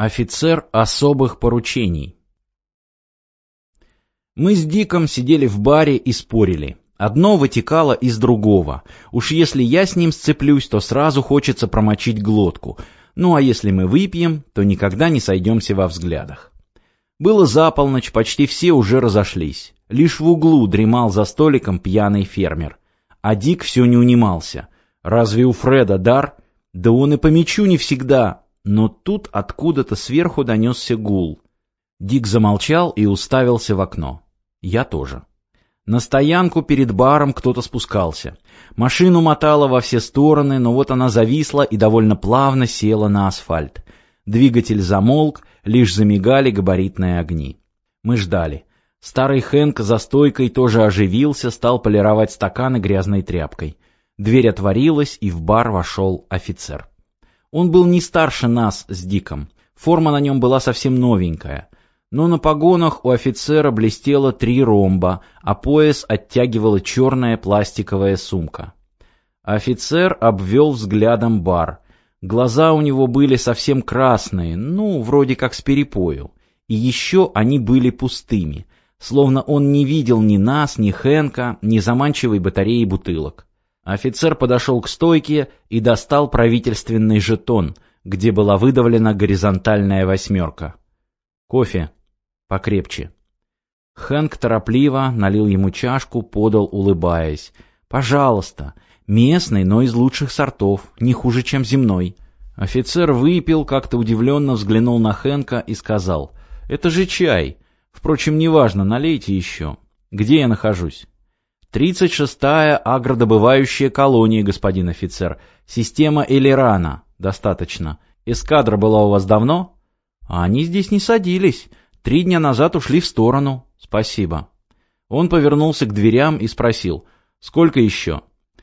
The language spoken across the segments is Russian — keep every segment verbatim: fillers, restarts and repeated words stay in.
Офицер особых поручений. Мы с Диком сидели в баре и спорили. Одно вытекало из другого. Уж если я с ним сцеплюсь, то сразу хочется промочить глотку. Ну а если мы выпьем, то никогда не сойдемся во взглядах. Было за полночь, почти все уже разошлись. Лишь в углу дремал за столиком пьяный фермер. А Дик все не унимался. Разве у Фреда дар? Да он и по мячу не всегда. Но тут откуда-то сверху донесся гул. Дик замолчал и уставился в окно. Я тоже. На стоянку перед баром кто-то спускался. Машину мотало во все стороны, но вот она зависла и довольно плавно села на асфальт. Двигатель замолк, лишь замигали габаритные огни. Мы ждали. Старый Хэнк за стойкой тоже оживился, стал полировать стаканы грязной тряпкой. Дверь отворилась, и в бар вошел офицер. Он был не старше нас с Диком. Форма на нем была совсем новенькая. Но на погонах у офицера блестело три ромба, а пояс оттягивала черная пластиковая сумка. Офицер обвел взглядом бар. Глаза у него были совсем красные, ну, вроде как с перепою. И еще они были пустыми, словно он не видел ни нас, ни Хэнка, ни заманчивой батареи бутылок. Офицер подошел к стойке и достал правительственный жетон, где была выдавлена горизонтальная восьмерка. «Кофе. Покрепче». Хэнк торопливо налил ему чашку, подал, улыбаясь. «Пожалуйста. Местный, но из лучших сортов, не хуже, чем земной». Офицер выпил, как-то удивленно взглянул на Хэнка и сказал: «Это же чай. Впрочем, неважно, налейте еще. Где я нахожусь?» «Тридцать шестая агродобывающая колония, господин офицер. Система Элирана. Достаточно. Эскадра была у вас давно?» «А они здесь не садились. Три дня назад ушли в сторону». «Спасибо». Он повернулся к дверям и спросил: «Сколько еще?»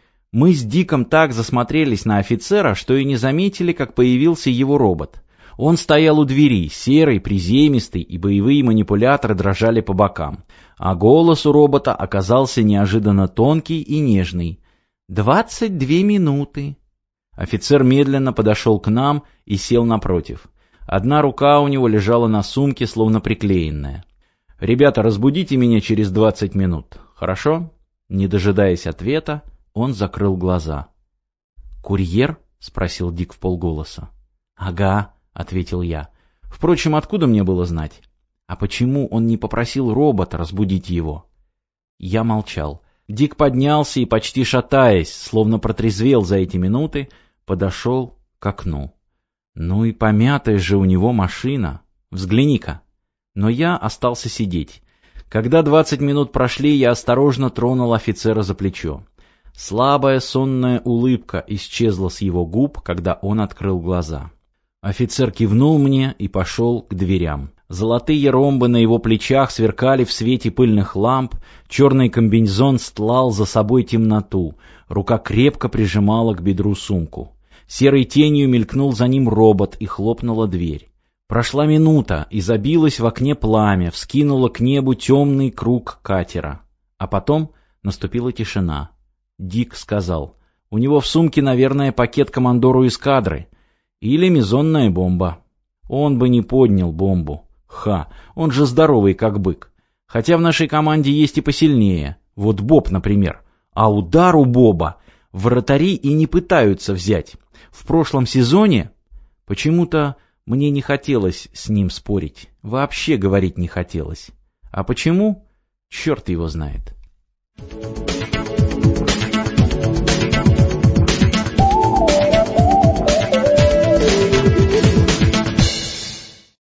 Мы с Диком так засмотрелись на офицера, что и не заметили, как появился его робот. Он стоял у двери, серый, приземистый, и боевые манипуляторы дрожали по бокам. А голос у робота оказался неожиданно тонкий и нежный. «Двадцать две минуты». Офицер медленно подошел к нам и сел напротив. Одна рука у него лежала на сумке, словно приклеенная. «Ребята, разбудите меня через двадцать минут, хорошо?» Не дожидаясь ответа, он закрыл глаза. «Курьер?» — спросил Дик вполголоса. «Ага», — ответил я. «Впрочем, откуда мне было знать? А почему он не попросил робота разбудить его?» Я молчал. Дик поднялся и, почти шатаясь, словно протрезвел за эти минуты, подошел к окну. «Ну и помятая же у него машина. Взгляни-ка». Но я остался сидеть. Когда двадцать минут прошли, я осторожно тронул офицера за плечо. Слабая сонная улыбка исчезла с его губ, когда он открыл глаза. Офицер кивнул мне и пошел к дверям. Золотые ромбы на его плечах сверкали в свете пыльных ламп, черный комбинезон стлал за собой темноту, рука крепко прижимала к бедру сумку. Серой тенью мелькнул за ним робот, и хлопнула дверь. Прошла минута, и забилось в окне пламя, вскинуло к небу темный круг катера. А потом наступила тишина. Дик сказал: «У него в сумке, наверное, пакет командору эскадры. Или мезонная бомба». Он бы не поднял бомбу. Ха, он же здоровый, как бык. Хотя в нашей команде есть и посильнее. Вот Боб, например. А удар у Боба вратари и не пытаются взять. В прошлом сезоне почему-то мне не хотелось с ним спорить. Вообще говорить не хотелось. А почему? Черт его знает.